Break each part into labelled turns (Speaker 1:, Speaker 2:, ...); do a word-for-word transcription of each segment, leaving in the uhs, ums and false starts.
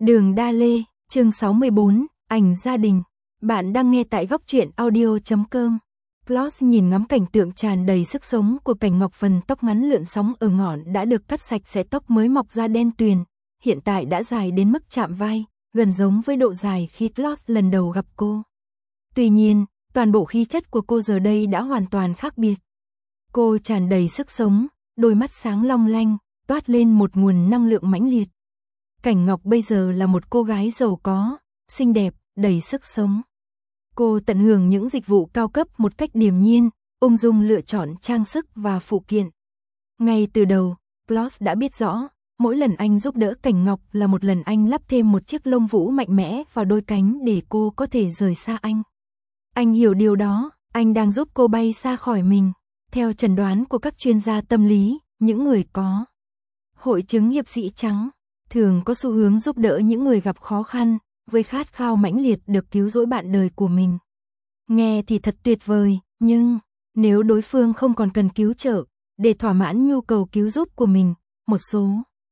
Speaker 1: Đường Đa Lê, chương sáu mươi bốn, ảnh gia đình. Bạn đang nghe tại góc truyện audio chấm com. Plus nhìn ngắm cảnh tượng tràn đầy sức sống của Cảnh Ngọc, phần tóc ngắn lượn sóng ở ngọn đã được cắt sạch sẽ, tóc mới mọc ra đen tuyền, hiện tại đã dài đến mức chạm vai, gần giống với độ dài khi Plus lần đầu gặp cô. Tuy nhiên, toàn bộ khí chất của cô giờ đây đã hoàn toàn khác biệt. Cô tràn đầy sức sống, đôi mắt sáng long lanh, toát lên một nguồn năng lượng mãnh liệt. Cảnh Ngọc bây giờ là một cô gái giàu có, xinh đẹp, đầy sức sống. Cô tận hưởng những dịch vụ cao cấp một cách điềm nhiên, ung dung lựa chọn trang sức và phụ kiện. Ngay từ đầu, Plus đã biết rõ, mỗi lần anh giúp đỡ Cảnh Ngọc là một lần anh lắp thêm một chiếc lông vũ mạnh mẽ vào đôi cánh để cô có thể rời xa anh. Anh hiểu điều đó, anh đang giúp cô bay xa khỏi mình. Theo chẩn đoán của các chuyên gia tâm lý, những người có hội chứng hiệp sĩ trắng thường có xu hướng giúp đỡ những người gặp khó khăn, với khát khao mãnh liệt được cứu rỗi bạn đời của mình. Nghe thì thật tuyệt vời, nhưng nếu đối phương không còn cần cứu trợ để thỏa mãn nhu cầu cứu giúp của mình, một số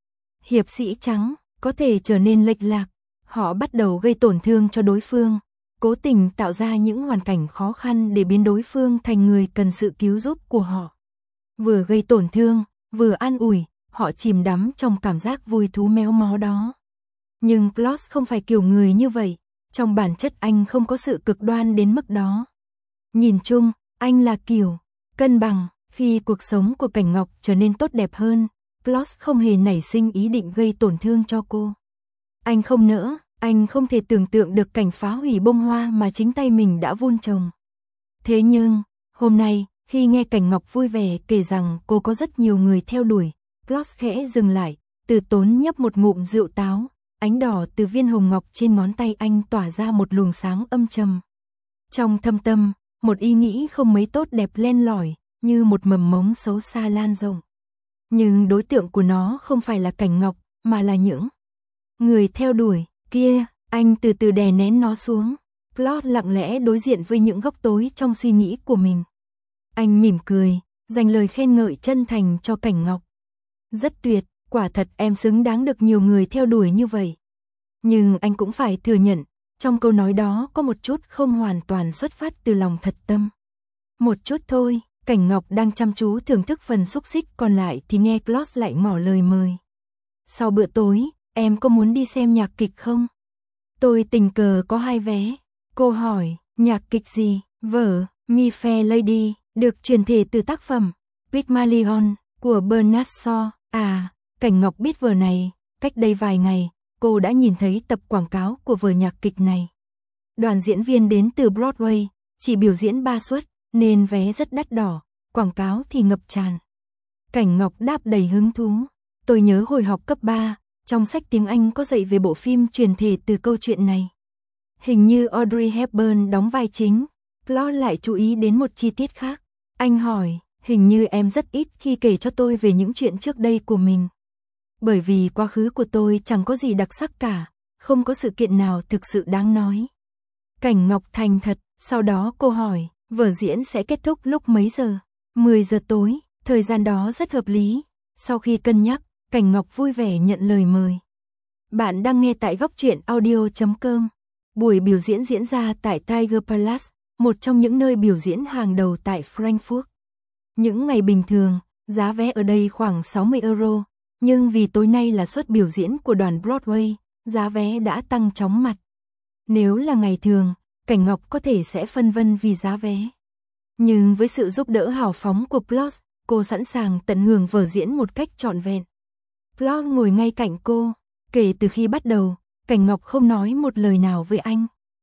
Speaker 1: hiệp sĩ trắng có thể trở nên lệch lạc. Họ bắt đầu gây tổn thương cho đối phương, cố tình tạo ra những hoàn cảnh khó khăn để biến đối phương thành người cần sự cứu giúp của họ. Vừa gây tổn thương, vừa an ủi, họ chìm đắm trong cảm giác vui thú méo mó đó. Nhưng Plus không phải kiểu người như vậy, trong bản chất anh không có sự cực đoan đến mức đó. Nhìn chung, anh là kiểu cân bằng. Khi cuộc sống của Cảnh Ngọc trở nên tốt đẹp hơn, Plus không hề nảy sinh ý định gây tổn thương cho cô. Anh không nỡ, anh không thể tưởng tượng được cảnh phá hủy bông hoa mà chính tay mình đã vun trồng. Thế nhưng, hôm nay, khi nghe Cảnh Ngọc vui vẻ kể rằng cô có rất nhiều người theo đuổi, Plus khẽ dừng lại, từ tốn nhấp một ngụm rượu táo, ánh đỏ từ viên hồng ngọc trên ngón tay anh tỏa ra một luồng sáng âm trầm. Trong thâm tâm, một ý nghĩ không mấy tốt đẹp len lỏi, như một mầm mống xấu xa lan rộng. Nhưng đối tượng của nó không phải là Cảnh Ngọc, mà là những người theo đuổi kia. Anh từ từ đè nén nó xuống. Plus lặng lẽ đối diện với những góc tối trong suy nghĩ của mình. Anh mỉm cười, dành lời khen ngợi chân thành cho Cảnh Ngọc. Rất tuyệt, quả thật em xứng đáng được nhiều người theo đuổi như vậy. Nhưng anh cũng phải thừa nhận, trong câu nói đó có một chút không hoàn toàn xuất phát từ lòng thật tâm. Một chút thôi. Cảnh Ngọc đang chăm chú thưởng thức phần xúc xích còn lại thì nghe Plus lại ngỏ lời mời. Sau bữa tối, em có muốn đi xem nhạc kịch không? Tôi tình cờ có hai vé. Cô hỏi, nhạc kịch gì? Vở My Fair Lady, được truyền thể từ tác phẩm Pygmalion của Bernard Shaw. À, Cảnh Ngọc biết vở này, cách đây vài ngày, cô đã nhìn thấy tập quảng cáo của vở nhạc kịch này. Đoàn diễn viên đến từ Broadway, chỉ biểu diễn ba suất, nên vé rất đắt đỏ, quảng cáo thì ngập tràn. Cảnh Ngọc đáp đầy hứng thú. Tôi nhớ hồi học cấp ba, trong sách tiếng Anh có dạy về bộ phim truyền thể từ câu chuyện này. Hình như Audrey Hepburn đóng vai chính. Plus lại chú ý đến một chi tiết khác. Anh hỏi, hình như em rất ít khi kể cho tôi về những chuyện trước đây của mình. Bởi vì quá khứ của tôi chẳng có gì đặc sắc cả, không có sự kiện nào thực sự đáng nói. Cảnh Ngọc thành thật, sau đó cô hỏi, vở diễn sẽ kết thúc lúc mấy giờ? mười giờ tối, thời gian đó rất hợp lý. Sau khi cân nhắc, Cảnh Ngọc vui vẻ nhận lời mời. Bạn đang nghe tại góc truyện audio chấm com. Buổi biểu diễn diễn ra tại Tiger Palace, một trong những nơi biểu diễn hàng đầu tại Frankfurt. Những ngày bình thường, giá vé ở đây khoảng sáu mươi euro, nhưng vì tối nay là suất biểu diễn của đoàn Broadway, giá vé đã tăng chóng mặt. Nếu là ngày thường, Cảnh Ngọc có thể sẽ phân vân vì giá vé. Nhưng với sự giúp đỡ hào phóng của Plus, cô sẵn sàng tận hưởng vở diễn một cách trọn vẹn. Plus ngồi ngay cạnh cô. Kể từ khi bắt đầu, Cảnh Ngọc không nói một lời nào với anh.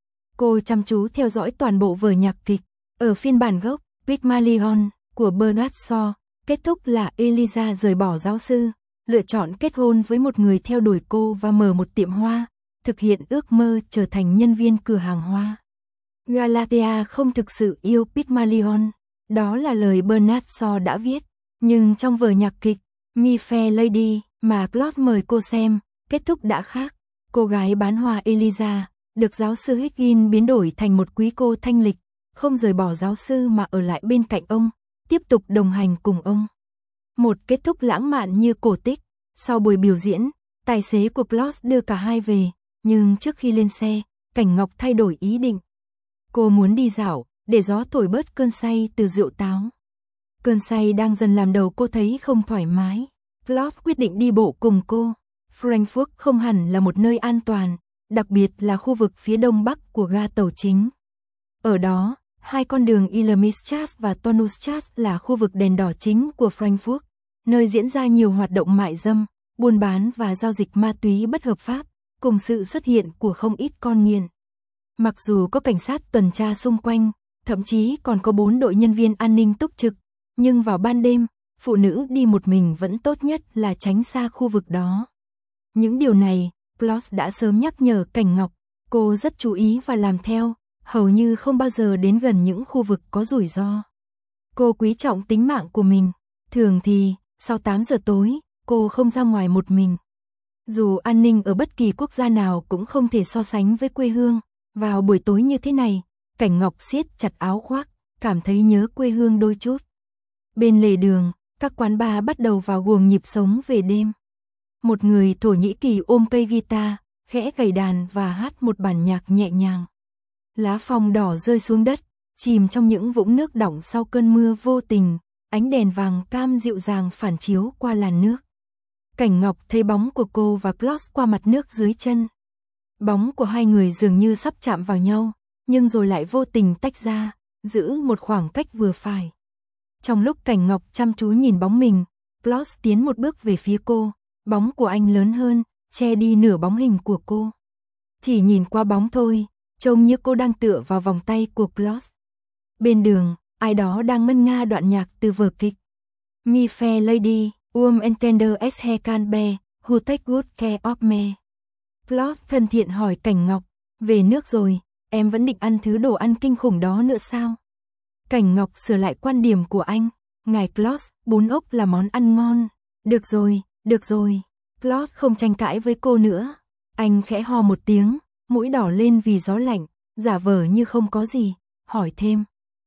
Speaker 1: Cô chăm chú theo dõi toàn bộ vở nhạc kịch. Ở phiên bản gốc, Pygmalion của Bernard Shaw, kết thúc là Eliza rời bỏ giáo sư, lựa chọn kết hôn với một người theo đuổi cô và mở một tiệm hoa, thực hiện ước mơ trở thành nhân viên cửa hàng hoa. Galatea không thực sự yêu Pygmalion, đó là lời Bernard Shaw đã viết. Nhưng trong vở nhạc kịch My Fair Lady mà Claude mời cô xem, kết thúc đã khác. Cô gái bán hoa Eliza được giáo sư Higgins biến đổi thành một quý cô thanh lịch, không rời bỏ giáo sư mà ở lại bên cạnh ông, tiếp tục đồng hành cùng ông. Một kết thúc lãng mạn như cổ tích. Sau buổi biểu diễn, Tài xế của Ploss đưa cả hai về, nhưng trước khi lên xe, Cảnh Ngọc thay đổi ý định. Cô muốn đi dạo, để gió thổi bớt cơn say từ rượu táo. Cơn say đang dần làm đầu cô thấy không thoải mái. Ploss quyết định đi bộ cùng cô. Frankfurt không hẳn là một nơi an toàn, đặc biệt là khu vực phía đông bắc của ga tàu chính. Ở đó, hai con đường Illermiststraße và Tonnusstraße là khu vực đèn đỏ chính của Frankfurt, nơi diễn ra nhiều hoạt động mại dâm, buôn bán và giao dịch ma túy bất hợp pháp, cùng sự xuất hiện của không ít con nghiện. Mặc dù có cảnh sát tuần tra xung quanh, thậm chí còn có bốn đội nhân viên an ninh túc trực, nhưng vào ban đêm, phụ nữ đi một mình vẫn tốt nhất là tránh xa khu vực đó. Những điều này, Ploss đã sớm nhắc nhở Cảnh Ngọc, cô rất chú ý và làm theo, hầu như không bao giờ đến gần những khu vực có rủi ro. Cô quý trọng tính mạng của mình, thường thì, sau tám giờ tối, cô không ra ngoài một mình. Dù an ninh ở bất kỳ quốc gia nào cũng không thể so sánh với quê hương, vào buổi tối như thế này, Cảnh Ngọc siết chặt áo khoác, cảm thấy nhớ quê hương đôi chút. Bên lề đường, các quán bar bắt đầu vào guồng nhịp sống về đêm. Một người Thổ Nhĩ Kỳ ôm cây guitar, khẽ gảy đàn và hát một bản nhạc nhẹ nhàng. Lá phong đỏ rơi xuống đất, chìm trong những vũng nước đọng sau cơn mưa vô tình, ánh đèn vàng cam dịu dàng phản chiếu qua làn nước. Cảnh Ngọc thấy bóng của cô và Ploss qua mặt nước dưới chân. Bóng của hai người dường như sắp chạm vào nhau, nhưng rồi lại vô tình tách ra, giữ một khoảng cách vừa phải. Trong lúc Cảnh Ngọc chăm chú nhìn bóng mình, Ploss tiến một bước về phía cô, bóng của anh lớn hơn, che đi nửa bóng hình của cô. Chỉ nhìn qua bóng thôi, trông như cô đang tựa vào vòng tay của Ploss. Bên đường, ai đó đang ngân nga đoạn nhạc từ vở kịch. My fair lady, um entender es he can be, who take good care of me. Ploss thân thiện hỏi Cảnh Ngọc, về nước rồi, em vẫn định ăn thứ đồ ăn kinh khủng đó nữa sao? Cảnh Ngọc sửa lại quan điểm của anh, ngài Ploss, bún ốc là món ăn ngon. Được rồi, được rồi. Ploss không tranh cãi với cô nữa. Anh khẽ ho một tiếng, mũi đỏ lên vì gió lạnh, giả vờ như không có gì, hỏi thêm.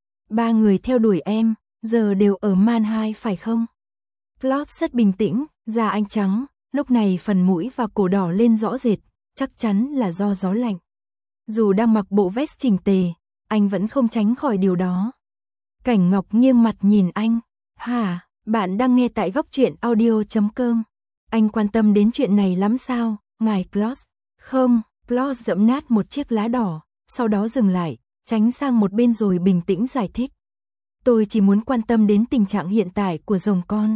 Speaker 1: Ba người theo đuổi em, giờ đều ở Mannheim phải không? Ploss rất bình tĩnh, da anh trắng, lúc này phần mũi và cổ đỏ lên rõ rệt, chắc chắn là do gió lạnh. Dù đang mặc bộ vest chỉnh tề, anh vẫn không tránh khỏi điều đó. Cảnh Ngọc nghiêng mặt nhìn anh. Hả, bạn đang nghe tại góc truyện audio chấm com. Anh quan tâm đến chuyện này lắm sao, ngài Ploss? Không, Ploss dẫm nát một chiếc lá đỏ, sau đó dừng lại, tránh sang một bên rồi bình tĩnh giải thích. Tôi chỉ muốn quan tâm đến tình trạng hiện tại của rồng con.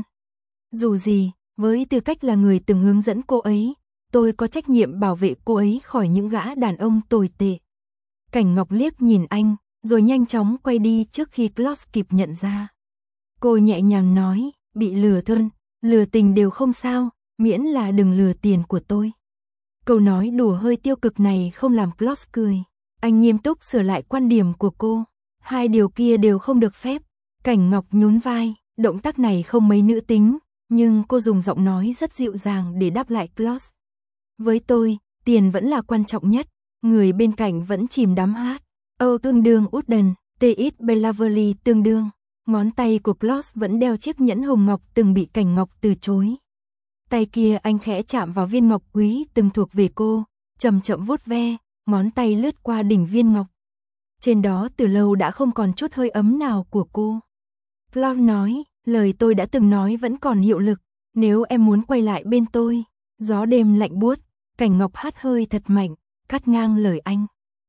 Speaker 1: Dù gì, với tư cách là người từng hướng dẫn cô ấy, tôi có trách nhiệm bảo vệ cô ấy khỏi những gã đàn ông tồi tệ. Cảnh Ngọc liếc nhìn anh, rồi nhanh chóng quay đi trước khi Ploss kịp nhận ra. Cô nhẹ nhàng nói, bị lừa thân, lừa tình đều không sao, miễn là đừng lừa tiền của tôi. Câu nói đùa hơi tiêu cực này không làm Ploss cười. Anh nghiêm túc sửa lại quan điểm của cô. Hai điều kia đều không được phép. Cảnh Ngọc nhún vai, động tác này không mấy nữ tính, nhưng cô dùng giọng nói rất dịu dàng để đáp lại Ploss. Với tôi, tiền vẫn là quan trọng nhất, người bên cạnh vẫn chìm đắm hát. Âu tương đương Uden, T.X. Bellaverly tương đương. Ngón tay của Ploss vẫn đeo chiếc nhẫn hồng ngọc từng bị Cảnh Ngọc từ chối. Tay kia anh khẽ chạm vào viên ngọc quý từng thuộc về cô, chậm chậm vuốt ve, ngón tay lướt qua đỉnh viên ngọc. Trên đó từ lâu đã không còn chút hơi ấm nào của cô. Ploss nói, lời tôi đã từng nói vẫn còn hiệu lực, nếu em muốn quay lại bên tôi. Gió đêm lạnh buốt, Cảnh Ngọc hát hơi thật mạnh, cắt ngang lời anh.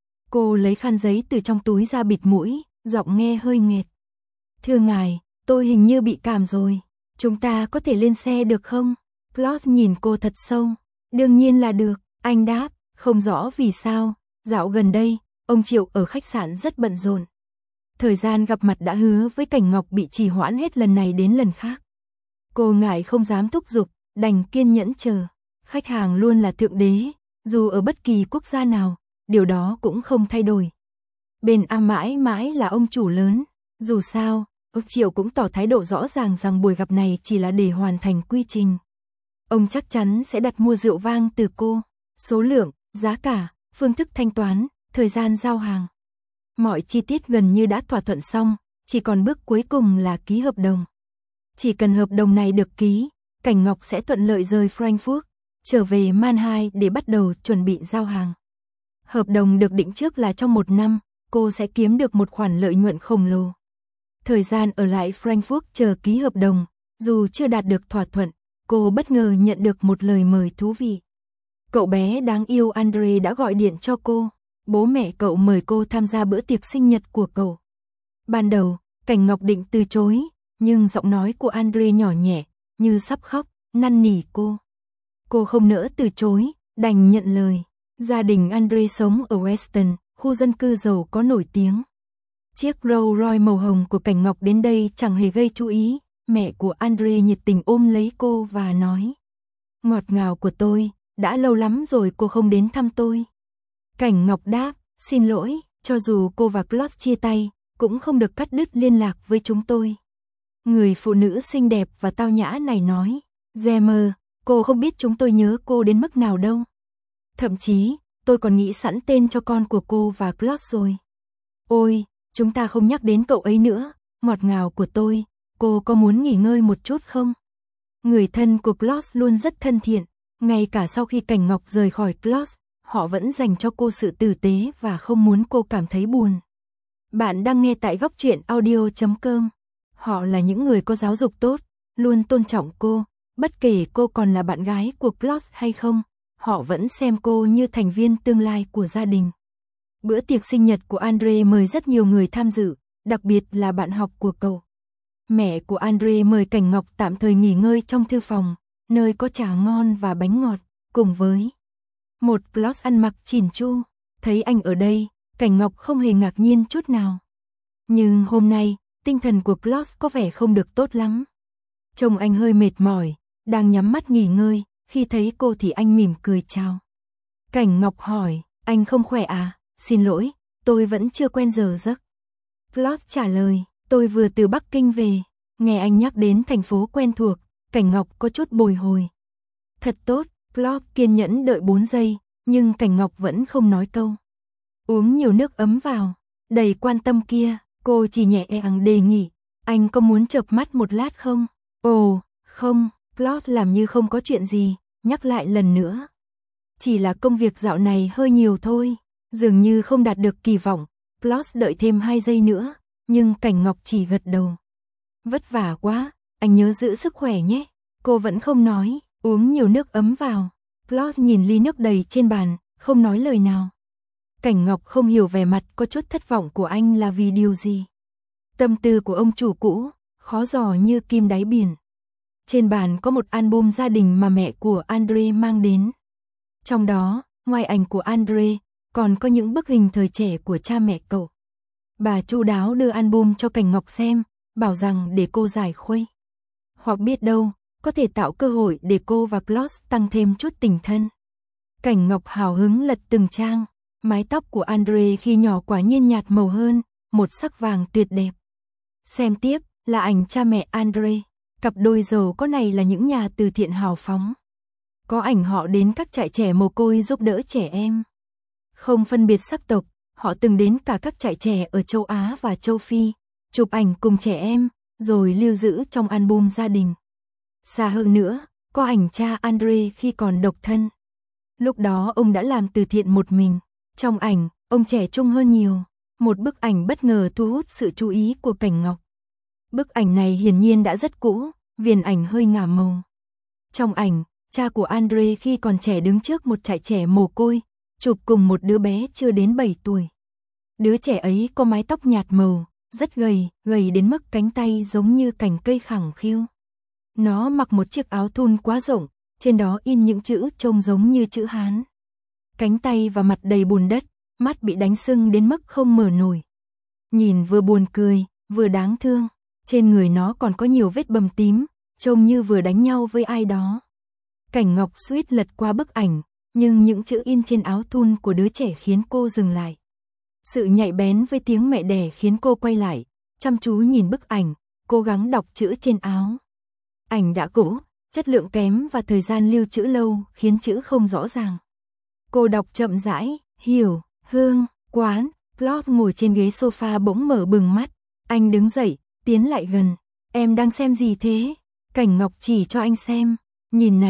Speaker 1: Cô lấy khăn giấy từ trong túi ra bịt mũi, giọng nghe hơi nghẹt. Thưa ngài, tôi hình như bị cảm rồi, chúng ta có thể lên xe được không? Ploss nhìn cô thật sâu. Đương nhiên là được, anh đáp, không rõ vì sao, dạo gần đây, ông Triệu ở khách sạn rất bận rộn. Thời gian gặp mặt đã hứa với Cảnh Ngọc bị trì hoãn hết lần này đến lần khác. Cô ngại không dám thúc giục, đành kiên nhẫn chờ. Khách hàng luôn là thượng đế, dù ở bất kỳ quốc gia nào, điều đó cũng không thay đổi. Bên A mãi mãi là ông chủ lớn, dù sao, ông Triệu cũng tỏ thái độ rõ ràng rằng buổi gặp này chỉ là để hoàn thành quy trình. Ông chắc chắn sẽ đặt mua rượu vang từ cô, số lượng, giá cả, phương thức thanh toán, thời gian giao hàng. Mọi chi tiết gần như đã thỏa thuận xong, chỉ còn bước cuối cùng là ký hợp đồng. Chỉ cần hợp đồng này được ký, Cảnh Ngọc sẽ thuận lợi rời Frankfurt. trở về Mannheim để bắt đầu chuẩn bị giao hàng. Hợp đồng được định trước là trong một năm, cô sẽ kiếm được một khoản lợi nhuận khổng lồ. Thời gian ở lại Frankfurt chờ ký hợp đồng, dù chưa đạt được thỏa thuận, cô bất ngờ nhận được một lời mời thú vị. Cậu bé đáng yêu Andre đã gọi điện cho cô, bố mẹ cậu mời cô tham gia bữa tiệc sinh nhật của cậu. Ban đầu, Cảnh Ngọc định từ chối, nhưng giọng nói của Andre nhỏ nhẹ, như sắp khóc, năn nỉ cô. Cô không nỡ từ chối, đành nhận lời. Gia đình Andre sống ở Weston, khu dân cư giàu có nổi tiếng. Chiếc Rolls Royce màu hồng của Cảnh Ngọc đến đây chẳng hề gây chú ý, mẹ của Andre nhiệt tình ôm lấy cô và nói. Ngọt ngào của tôi, đã lâu lắm rồi cô không đến thăm tôi. Cảnh Ngọc đáp, xin lỗi, cho dù cô và Claude chia tay, cũng không được cắt đứt liên lạc với chúng tôi. Người phụ nữ xinh đẹp và tao nhã này nói, Gemmer, cô không biết chúng tôi nhớ cô đến mức nào đâu. Thậm chí, tôi còn nghĩ sẵn tên cho con của cô và Claude rồi. Ôi, chúng ta không nhắc đến cậu ấy nữa, ngọt ngào của tôi, cô có muốn nghỉ ngơi một chút không? Người thân của Claude luôn rất thân thiện, ngay cả sau khi Cảnh Ngọc rời khỏi Claude, họ vẫn dành cho cô sự tử tế và không muốn cô cảm thấy buồn. Bạn đang nghe tại góc truyện audio chấm com. Họ là những người có giáo dục tốt, luôn tôn trọng cô, bất kể cô còn là bạn gái của Claude hay không, họ vẫn xem cô như thành viên tương lai của gia đình. Bữa tiệc sinh nhật của Andre mời rất nhiều người tham dự, đặc biệt là bạn học của cậu. Mẹ của Andre mời Cảnh Ngọc tạm thời nghỉ ngơi trong thư phòng, nơi có trà ngon và bánh ngọt, cùng với một Claude ăn mặc chỉn chu. Thấy anh ở đây, Cảnh Ngọc không hề ngạc nhiên chút nào. Nhưng hôm nay, tinh thần của Claude có vẻ không được tốt lắm. Trông anh hơi mệt mỏi, đang nhắm mắt nghỉ ngơi, khi thấy cô thì anh mỉm cười chào. Cảnh Ngọc hỏi, anh không khỏe à? Xin lỗi, tôi vẫn chưa quen giờ giấc. Claude trả lời, tôi vừa từ Bắc Kinh về, nghe anh nhắc đến thành phố quen thuộc, Cảnh Ngọc có chút bồi hồi. Thật tốt, Claude kiên nhẫn đợi bốn giây, nhưng Cảnh Ngọc vẫn không nói câu. Uống nhiều nước ấm vào, đầy quan tâm kia, cô chỉ nhẹ nhàng đề nghị, anh có muốn chợp mắt một lát không? Ồ, không, Claude làm như không có chuyện gì, nhắc lại lần nữa. Chỉ là công việc dạo này hơi nhiều thôi, dường như không đạt được kỳ vọng. Claude đợi thêm hai giây nữa, nhưng Cảnh Ngọc chỉ gật đầu. Vất vả quá, anh nhớ giữ sức khỏe nhé. Cô vẫn không nói, uống nhiều nước ấm vào. Claude nhìn ly nước đầy trên bàn, không nói lời nào. Cảnh Ngọc không hiểu vẻ mặt có chút thất vọng của anh là vì điều gì. Tâm tư của ông chủ cũ, khó dò như kim đáy biển. Trên bàn có một album gia đình mà mẹ của Andre mang đến. Trong đó, ngoài ảnh của Andre, còn có những bức hình thời trẻ của cha mẹ cậu. Bà chu đáo đưa album cho Cảnh Ngọc xem, bảo rằng để cô giải khuây. Hoặc biết đâu, có thể tạo cơ hội để cô và Claude tăng thêm chút tình thân. Cảnh Ngọc hào hứng lật từng trang, mái tóc của Andre khi nhỏ quả nhiên nhạt màu hơn, một sắc vàng tuyệt đẹp. Xem tiếp, là ảnh cha mẹ Andre, cặp đôi giàu có này là những nhà từ thiện hào phóng. Có ảnh họ đến các trại trẻ mồ côi giúp đỡ trẻ em. Không phân biệt sắc tộc, họ từng đến cả các trại trẻ ở châu Á và châu Phi, chụp ảnh cùng trẻ em, rồi lưu giữ trong album gia đình. Xa hơn nữa, có ảnh cha Andre khi còn độc thân. Lúc đó ông đã làm từ thiện một mình. Trong ảnh, ông trẻ trung hơn nhiều. Một bức ảnh bất ngờ thu hút sự chú ý của Cảnh Ngọc. Bức ảnh này hiển nhiên đã rất cũ, viền ảnh hơi ngả màu. Trong ảnh, cha của Andre khi còn trẻ đứng trước một trại trẻ mồ côi, chụp cùng một đứa bé chưa đến bảy tuổi. Đứa trẻ ấy có mái tóc nhạt màu, rất gầy, gầy đến mức cánh tay giống như cành cây khẳng khiu. Nó mặc một chiếc áo thun quá rộng, trên đó in những chữ trông giống như chữ Hán. Cánh tay và mặt đầy bùn đất, mắt bị đánh sưng đến mức không mở nổi. Nhìn vừa buồn cười, vừa đáng thương, trên người nó còn có nhiều vết bầm tím, trông như vừa đánh nhau với ai đó. Cảnh Ngọc suýt lật qua bức ảnh, nhưng những chữ in trên áo thun của đứa trẻ khiến cô dừng lại. Sự nhạy bén với tiếng mẹ đẻ khiến cô quay lại, chăm chú nhìn bức ảnh, cố gắng đọc chữ trên áo. Ảnh đã cũ, chất lượng kém và thời gian lưu trữ lâu khiến chữ không rõ ràng. Cô đọc chậm rãi, hiểu, hương, quán. Claude ngồi trên ghế sofa bỗng mở bừng mắt. Anh đứng dậy, tiến lại gần. Em đang xem gì thế? Cảnh Ngọc chỉ cho anh xem. Nhìn này,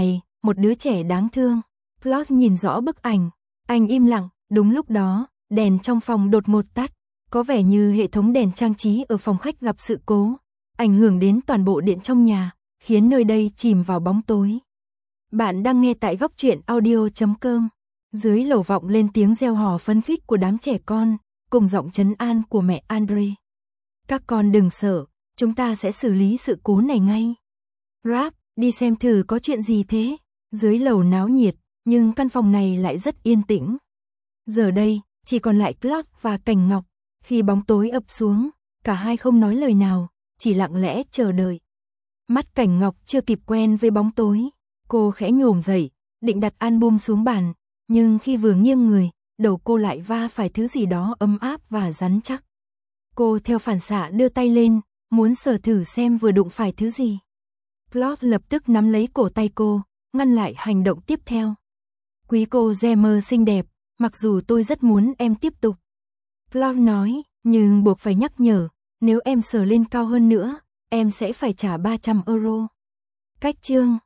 Speaker 1: một đứa trẻ đáng thương. Plot nhìn rõ bức ảnh, anh im lặng, đúng lúc đó, đèn trong phòng đột ngột tắt, có vẻ như hệ thống đèn trang trí ở phòng khách gặp sự cố, ảnh hưởng đến toàn bộ điện trong nhà, khiến nơi đây chìm vào bóng tối. Bạn đang nghe tại góc truyện audio chấm com. Dưới lầu vọng lên tiếng reo hò phấn khích của đám trẻ con, cùng giọng trấn an của mẹ Andre. Các con đừng sợ, chúng ta sẽ xử lý sự cố này ngay. Rap, đi xem thử có chuyện gì thế. Dưới lầu náo nhiệt, nhưng căn phòng này lại rất yên tĩnh. Giờ đây, chỉ còn lại Plot và Cảnh Ngọc. Khi bóng tối ập xuống, cả hai không nói lời nào, chỉ lặng lẽ chờ đợi. Mắt Cảnh Ngọc chưa kịp quen với bóng tối. Cô khẽ nhổm dậy, định đặt album xuống bàn, nhưng khi vừa nghiêng người, đầu cô lại va phải thứ gì đó ấm áp và rắn chắc. Cô theo phản xạ đưa tay lên, muốn sờ thử xem vừa đụng phải thứ gì. Plot lập tức nắm lấy cổ tay cô, ngăn lại hành động tiếp theo. Quý cô Gemmer xinh đẹp, mặc dù tôi rất muốn em tiếp tục. Plot nói, nhưng buộc phải nhắc nhở, nếu em sờ lên cao hơn nữa, em sẽ phải trả ba trăm euro. Cách chương